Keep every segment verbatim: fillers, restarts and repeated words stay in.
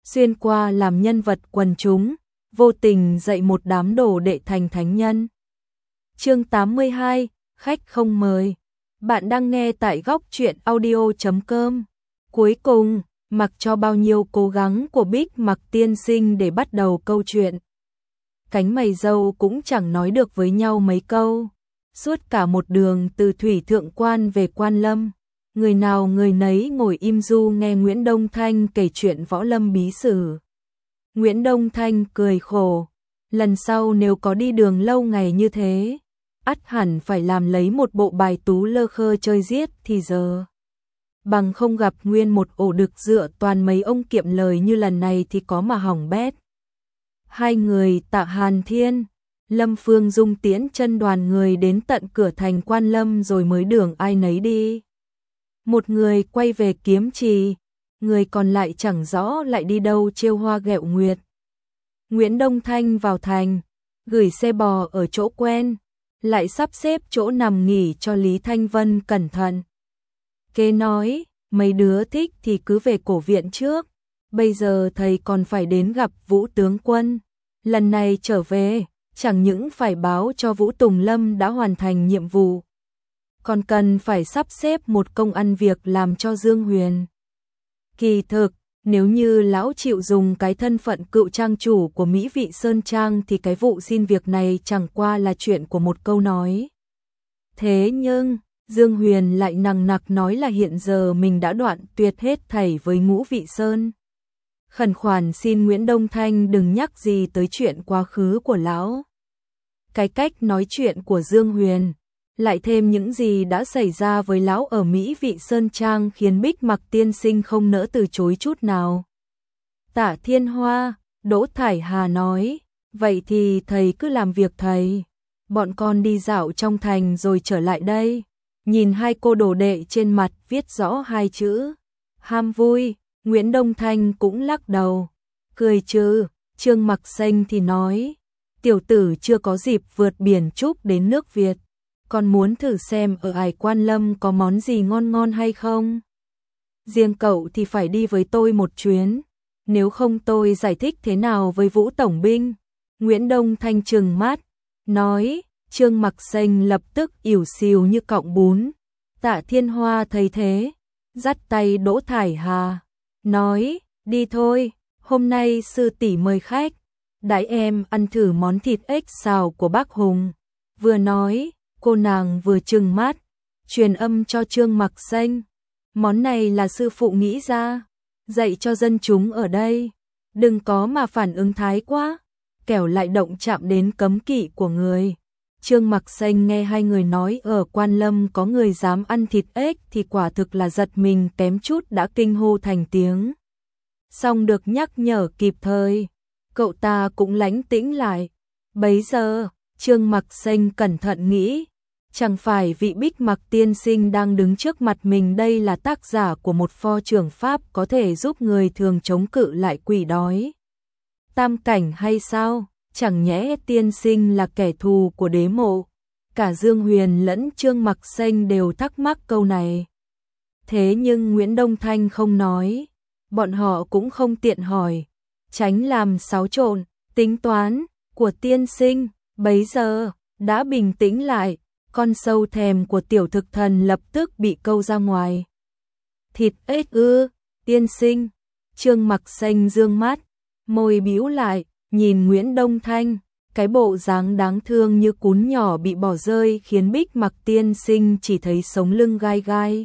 xuyên qua làm nhân vật quần chúng, vô tình dạy một đám đồ đệ thành thánh nhân. Chương tám mươi hai, khách không mời. Bạn đang nghe tại góc truyện audio chấm com. Cuối cùng, mặc cho bao nhiêu cố gắng của Bích Mặc tiên sinh để bắt đầu câu chuyện, cánh mày râu cũng chẳng nói được với nhau mấy câu. Suốt cả một đường từ Thủy Thượng Quan về Quan Lâm, người nào người nấy ngồi im du nghe Nguyễn Đông Thanh kể chuyện võ lâm bí sử. Nguyễn Đông Thanh cười khổ, lần sau nếu có đi đường lâu ngày như thế, ắt hẳn phải làm lấy một bộ bài tú lơ khơ chơi giết thì giờ. Bằng không gặp nguyên một ổ đực dựa toàn mấy ông kiệm lời như lần này thì có mà hỏng bét. Hai người Tạ Hàn Thiên, Lâm Phương Dung tiễn chân đoàn người đến tận cửa thành Quan Lâm rồi mới đường ai nấy đi. Một người quay về Kiếm Trì, người còn lại chẳng rõ lại đi đâu trêu hoa ghẹo nguyệt. Nguyễn Đông Thanh vào thành, gửi xe bò ở chỗ quen, lại sắp xếp chỗ nằm nghỉ cho Lý Thanh Vân cẩn thận. Kế nói, mấy đứa thích thì cứ về cổ viện trước, bây giờ thầy còn phải đến gặp Vũ tướng quân. Lần này trở về, chẳng những phải báo cho Vũ Tùng Lâm đã hoàn thành nhiệm vụ, còn cần phải sắp xếp một công ăn việc làm cho Dương Huyền. Kỳ thực, nếu như lão chịu dùng cái thân phận cựu trang chủ của Mỹ Vị Sơn Trang thì cái vụ xin việc này chẳng qua là chuyện của một câu nói. Thế nhưng, Dương Huyền lại nằng nặc nói là hiện giờ mình đã đoạn tuyệt hết thảy với Ngũ Vị Sơn. Khẩn khoản xin Nguyễn Đông Thanh đừng nhắc gì tới chuyện quá khứ của lão. Cái cách nói chuyện của Dương Huyền, lại thêm những gì đã xảy ra với lão ở Mỹ Vị Sơn Trang khiến Bích Mặc tiên sinh không nỡ từ chối chút nào. Tạ Thiên Hoa, Đỗ Thải Hà nói, vậy thì thầy cứ làm việc thầy, bọn con đi dạo trong thành rồi trở lại đây. Nhìn hai cô đồ đệ trên mặt viết rõ hai chữ ham vui, Nguyễn Đông Thanh cũng lắc đầu, cười trừ. Trương Mặc Xanh thì nói, tiểu tử chưa có dịp vượt biển trúc đến nước Việt, còn muốn thử xem ở Ải Quan Lâm có món gì ngon ngon hay không. Riêng cậu thì phải đi với tôi một chuyến, nếu không tôi giải thích thế nào với Vũ Tổng binh. Nguyễn Đông Thanh trừng mắt, nói. Trương Mặc Xanh lập tức ỉu xìu như cọng bún. Tạ Thiên Hoa thấy thế, dắt tay Đỗ Thải Hà, nói, đi thôi, hôm nay sư tỷ mời khách, đãi em ăn thử món thịt ếch xào của bác Hùng. Vừa nói, cô nàng vừa trừng mắt, truyền âm cho Trương Mặc Xanh, món này là sư phụ nghĩ ra, dạy cho dân chúng ở đây, đừng có mà phản ứng thái quá, kẻo lại động chạm đến cấm kỵ của người. Trương Mặc Xanh nghe hai người nói ở Quan Lâm có người dám ăn thịt ếch thì quả thực là giật mình kém chút đã kinh hô thành tiếng. Xong được nhắc nhở kịp thời, cậu ta cũng lánh tĩnh lại. Bấy giờ, Trương Mặc Xanh cẩn thận nghĩ, chẳng phải vị Bích Mặc tiên sinh đang đứng trước mặt mình đây là tác giả của một pho trường pháp có thể giúp người thường chống cự lại quỷ đói tam cảnh hay sao? Chẳng nhẽ tiên sinh là kẻ thù của đế mộ? Cả Dương Huyền lẫn Trương Mặc Xanh đều thắc mắc câu này. Thế nhưng Nguyễn Đông Thanh không nói, bọn họ cũng không tiện hỏi, tránh làm xáo trộn. Tính toán của tiên sinh bấy giờ đã bình tĩnh lại, con sâu thèm của tiểu thực thần lập tức bị câu ra ngoài. Thịt ếch ư? Tiên sinh? Trương Mặc Xanh dương mắt, môi bĩu lại, nhìn Nguyễn Đông Thanh, cái bộ dáng đáng thương như cún nhỏ bị bỏ rơi khiến Bích Mặc tiên sinh chỉ thấy sống lưng gai gai.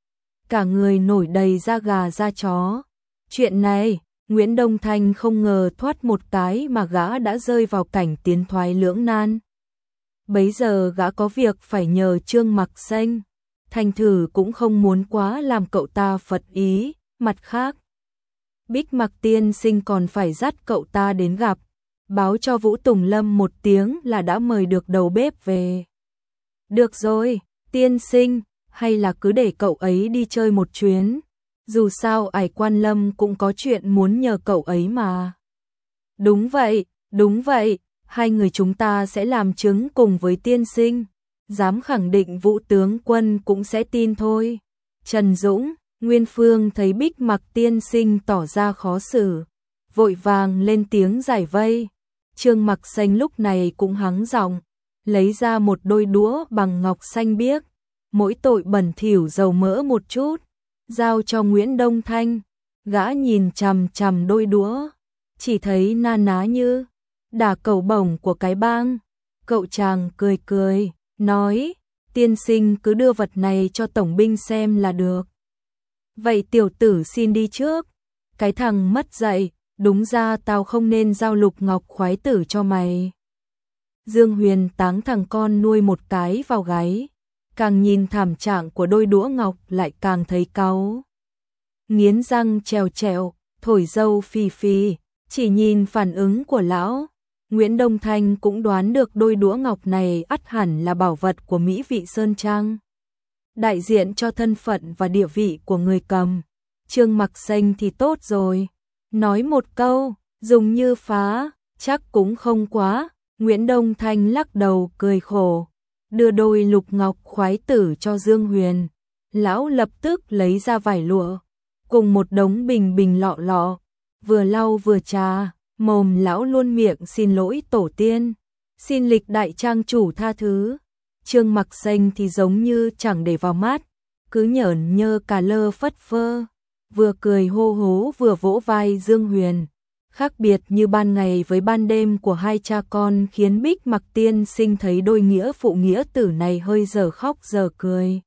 Cả người nổi đầy da gà da chó. Chuyện này, Nguyễn Đông Thanh không ngờ thoát một cái mà gã đã rơi vào cảnh tiến thoái lưỡng nan. Bấy giờ gã có việc phải nhờ Trương Mặc Xanh, thành thử cũng không muốn quá làm cậu ta phật ý. Mặt khác, Bích Mặc tiên sinh còn phải dắt cậu ta đến gặp, báo cho Vũ Tùng Lâm một tiếng là đã mời được đầu bếp về. Được rồi, tiên sinh, hay là cứ để cậu ấy đi chơi một chuyến, dù sao Ải Quan Lâm cũng có chuyện muốn nhờ cậu ấy mà. Đúng vậy, đúng vậy, hai người chúng ta sẽ làm chứng cùng với tiên sinh, dám khẳng định Vũ tướng quân cũng sẽ tin thôi. Trần Dũng, Nguyên Phương thấy Bích Mặc tiên sinh tỏ ra khó xử, vội vàng lên tiếng giải vây. Trương Mặc Xanh lúc này cũng hắng giọng, lấy ra một đôi đũa bằng ngọc xanh biếc, mỗi tội bẩn thỉu dầu mỡ một chút, giao cho Nguyễn Đông Thanh. Gã nhìn chằm chằm đôi đũa, chỉ thấy na ná như đả cầu bổng của cái bang. Cậu chàng cười cười, nói, tiên sinh cứ đưa vật này cho tổng binh xem là được. Vậy tiểu tử xin đi trước. Cái thằng mất dạy, đúng ra tao không nên giao Lục Ngọc khoái tử cho mày. Dương Huyền táng thằng con nuôi một cái vào gáy, càng nhìn thảm trạng của đôi đũa ngọc lại càng thấy cáu. Nghiến răng trèo trèo, thổi dâu phì phì, chỉ nhìn phản ứng của lão, Nguyễn Đông Thanh cũng đoán được đôi đũa ngọc này ắt hẳn là bảo vật của Mỹ Vị Sơn Trang, đại diện cho thân phận và địa vị của người cầm. Trương Mặc Xanh thì tốt rồi, nói một câu, dùng như phá, chắc cũng không quá. Nguyễn Đông Thanh lắc đầu cười khổ, đưa đôi lục ngọc khoái tử cho Dương Huyền. Lão lập tức lấy ra vải lụa, cùng một đống bình bình lọ lọ, vừa lau vừa trà, mồm lão luôn miệng xin lỗi tổ tiên, xin lịch đại trang chủ tha thứ. Trương Mặc Xanh thì giống như chẳng để vào mắt, cứ nhởn nhơ cà lơ phất phơ, vừa cười hô hố vừa vỗ vai Dương Huyền. Khác biệt như ban ngày với ban đêm của hai cha con khiến Bích Mặc tiên sinh thấy đôi nghĩa phụ nghĩa tử này hơi giờ khóc giờ cười.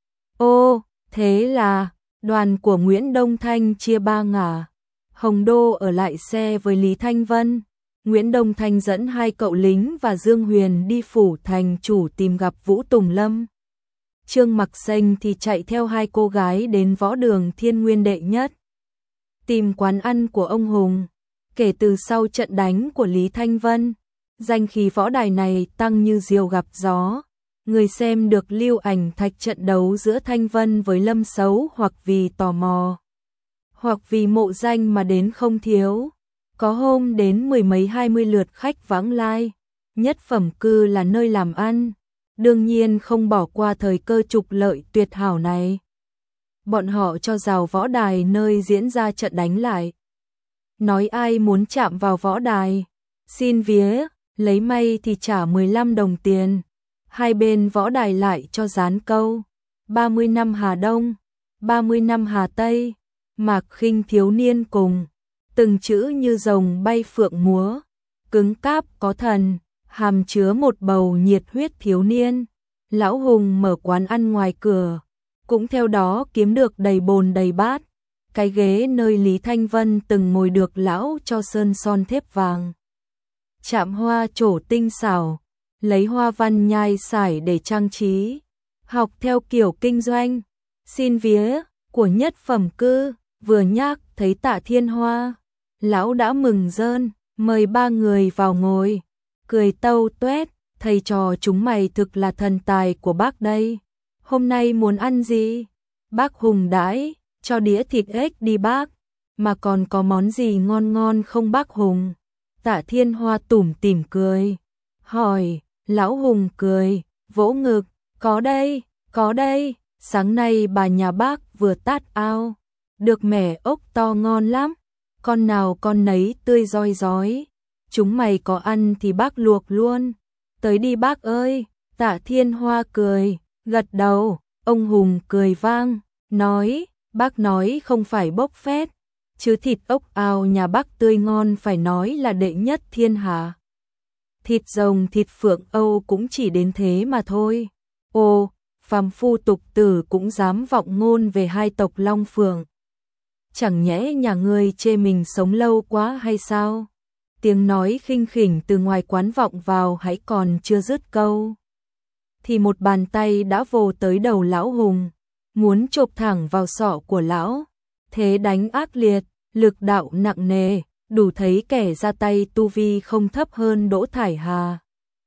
Ô, thế là đoàn của Nguyễn Đông Thanh chia ba ngả. Hồng Đô ở lại xe với Lý Thanh Vân, Nguyễn Đông Thanh dẫn hai cậu lính và Dương Huyền đi phủ thành chủ tìm gặp Vũ Tùng Lâm. Trương Mặc Xanh thì chạy theo hai cô gái đến võ đường Thiên Nguyên đệ nhất, tìm quán ăn của ông Hùng. Kể từ sau trận đánh của Lý Thanh Vân, danh khí võ đài này tăng như diều gặp gió. Người xem được lưu ảnh thạch trận đấu giữa Thanh Vân với Lâm Sấu hoặc vì tò mò, hoặc vì mộ danh mà đến không thiếu. Có hôm đến mười mấy hai mươi lượt khách vãng lai. Nhất Phẩm Cư là nơi làm ăn, đương nhiên không bỏ qua thời cơ trục lợi tuyệt hảo này. Bọn họ cho rào võ đài nơi diễn ra trận đánh lại. Nói ai muốn chạm vào võ đài, xin vía, lấy may thì trả mười lăm đồng tiền. Hai bên võ đài lại cho dán câu, ba mươi năm Hà Đông, ba mươi năm Hà Tây, Mạc Khinh thiếu niên cùng, từng chữ như rồng bay phượng múa, cứng cáp có thần, hàm chứa một bầu nhiệt huyết thiếu niên. Lão Hùng mở quán ăn ngoài cửa, cũng theo đó kiếm được đầy bồn đầy bát. Cái ghế nơi Lý Thanh Vân từng ngồi được lão cho sơn son thép vàng, chạm hoa trổ tinh xảo, lấy hoa văn nhai sải để trang trí, học theo kiểu kinh doanh. Xin vía của Nhất Phẩm Cư, vừa nhắc thấy Tạ Thiên Hoa, lão đã mừng rơn, mời ba người vào ngồi, cười tâu tuét, thầy trò chúng mày thực là thần tài của bác đây. Hôm nay muốn ăn gì? Bác Hùng đãi, cho đĩa thịt ếch đi bác, mà còn có món gì ngon ngon không bác Hùng? Tạ Thiên Hoa tủm tỉm cười, hỏi. Lão Hùng cười, vỗ ngực, có đây, có đây, sáng nay bà nhà bác vừa tát ao, được mẻ ốc to ngon lắm, con nào con nấy tươi rói rói, chúng mày có ăn thì bác luộc luôn, tới đi bác ơi. Tạ Thiên Hoa cười, gật đầu. Ông Hùng cười vang, nói, bác nói không phải bốc phét, chứ thịt ốc ao nhà bác tươi ngon phải nói là đệ nhất thiên hạ. Thịt rồng thịt phượng Âu cũng chỉ đến thế mà thôi. Ô, phàm phu tục tử cũng dám vọng ngôn về hai tộc Long Phượng. Chẳng nhẽ nhà ngươi chê mình sống lâu quá hay sao? Tiếng nói khinh khỉnh từ ngoài quán vọng vào hãy còn chưa dứt câu, thì một bàn tay đã vồ tới đầu lão Hùng, muốn chộp thẳng vào sọ của lão. Thế đánh ác liệt, lực đạo nặng nề, đủ thấy kẻ ra tay tu vi không thấp hơn Đỗ Thải Hà.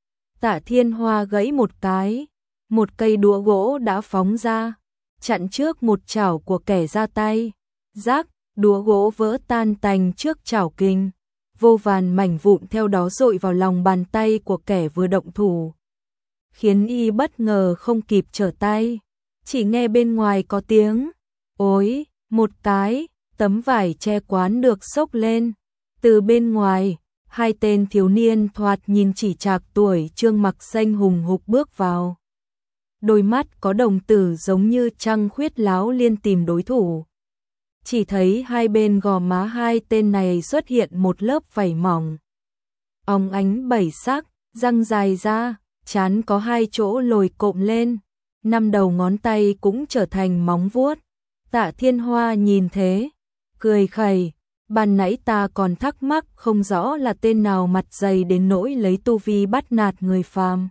Tạ Thiên Hoa gãy một cái, một cây đũa gỗ đã phóng ra, chặn trước một chảo của kẻ ra tay. Rác, đũa gỗ vỡ tan tành trước chảo kình, vô vàn mảnh vụn theo đó dội vào lòng bàn tay của kẻ vừa động thủ, khiến y bất ngờ không kịp trở tay. Chỉ nghe bên ngoài có tiếng ối, một cái, tấm vải che quán được xốc lên, Từ bên ngoài, hai tên thiếu niên thoạt nhìn chỉ chạc tuổi Trương Mặc Xanh hùng hục bước vào. Đôi mắt có đồng tử giống như trăng khuyết láo liên tìm đối thủ. Chỉ thấy hai bên gò má hai tên này xuất hiện một lớp vảy mỏng. Óng ánh bảy sắc, răng dài ra, trán có hai chỗ lồi cộm lên, năm đầu ngón tay cũng trở thành móng vuốt. Tạ Thiên Hoa nhìn thế, cười khẩy, ban nãy ta còn thắc mắc không rõ là tên nào mặt dày đến nỗi lấy tu vi bắt nạt người phàm.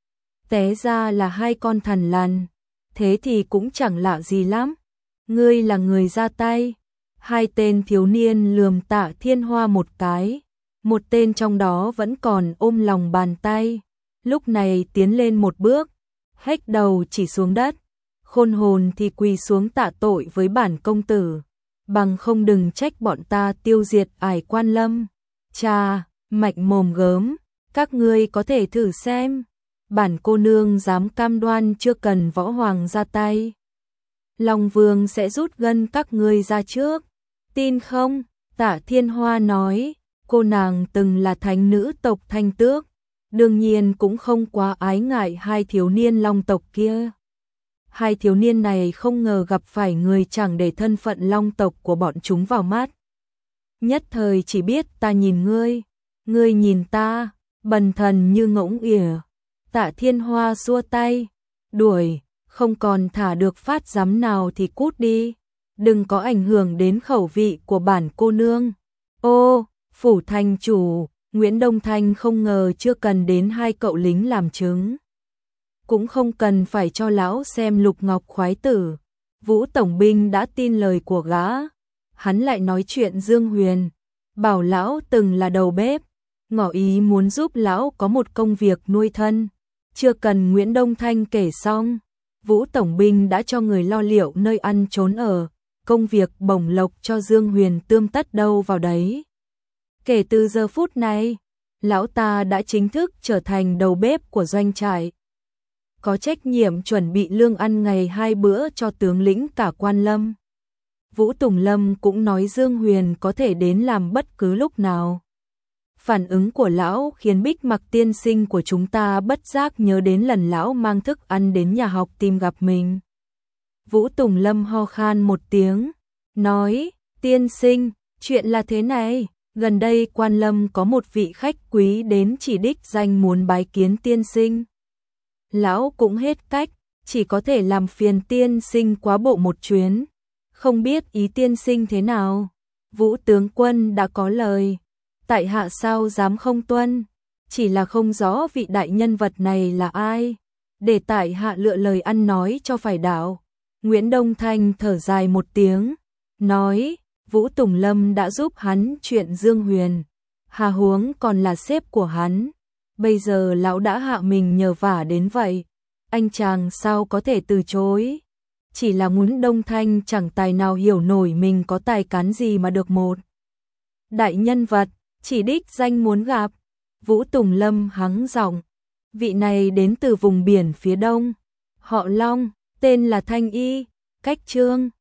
Té ra là hai con thằn lằn, thế thì cũng chẳng lạ gì lắm. Ngươi là người ra tay. Hai tên thiếu niên lườm Tạ Thiên Hoa một cái, một tên trong đó vẫn còn ôm lòng bàn tay, lúc này tiến lên một bước, hếch đầu chỉ xuống đất, khôn hồn thì quỳ xuống tạ tội với bản công tử, bằng không đừng trách bọn ta tiêu diệt Ải Quan Lâm. Cha, mạnh mồm gớm, các ngươi có thể thử xem, bản cô nương dám cam đoan chưa cần võ hoàng ra tay, Long Vương sẽ rút gân các ngươi ra trước. Tin không? Tạ Thiên Hoa nói, cô nàng từng là thánh nữ tộc Thanh Tước, đương nhiên cũng không quá ái ngại hai thiếu niên Long tộc kia. Hai thiếu niên này không ngờ gặp phải người chẳng để thân phận Long tộc của bọn chúng vào mắt. Nhất thời chỉ biết ta nhìn ngươi, ngươi nhìn ta, bần thần như ngỗng ỉa. Tạ Thiên Hoa xua tay, đuổi, không còn thả được phát giám nào thì cút đi, đừng có ảnh hưởng đến khẩu vị của bản cô nương. Ô, phủ thành chủ, Nguyễn Đông Thanh không ngờ chưa cần đến hai cậu lính làm chứng, cũng không cần phải cho lão xem lục ngọc khoái tử. Vũ tổng binh đã tin lời của gã, hắn lại nói chuyện Dương Huyền, bảo lão từng là đầu bếp, ngỏ ý muốn giúp lão có một công việc nuôi thân. Chưa cần Nguyễn Đông Thanh kể xong, Vũ tổng binh đã cho người lo liệu nơi ăn trốn ở, công việc bổng lộc cho Dương Huyền tươm tất đâu vào đấy. Kể từ giờ phút này, lão ta đã chính thức trở thành đầu bếp của doanh trại, có trách nhiệm chuẩn bị lương ăn ngày hai bữa cho tướng lĩnh cả Quan Lâm. Vũ Tùng Lâm cũng nói Dương Huyền có thể đến làm bất cứ lúc nào. Phản ứng của lão khiến Bích Mặc tiên sinh của chúng ta bất giác nhớ đến lần lão mang thức ăn đến nhà học tìm gặp mình. Vũ Tùng Lâm ho khan một tiếng, nói, tiên sinh, chuyện là thế này, gần đây Quan Lâm có một vị khách quý đến chỉ đích danh muốn bái kiến tiên sinh. Lão cũng hết cách, chỉ có thể làm phiền tiên sinh quá bộ một chuyến, không biết ý tiên sinh thế nào. Vũ tướng quân đã có lời, tại hạ sao dám không tuân, chỉ là không rõ vị đại nhân vật này là ai, để tại hạ lựa lời ăn nói cho phải đạo. Nguyễn Đông Thanh thở dài một tiếng, nói, Vũ Tùng Lâm đã giúp hắn chuyện Dương Huyền, hà huống còn là sếp của hắn, bây giờ lão đã hạ mình nhờ vả đến vậy, anh chàng sao có thể từ chối. Chỉ là Nguyễn Đông Thanh chẳng tài nào hiểu nổi mình có tài cán gì mà được một đại nhân vật chỉ đích danh muốn gặp. Vũ Tùng Lâm hắng giọng, vị này đến từ vùng biển phía đông, họ Long, tên là Thanh Y, cách Trương.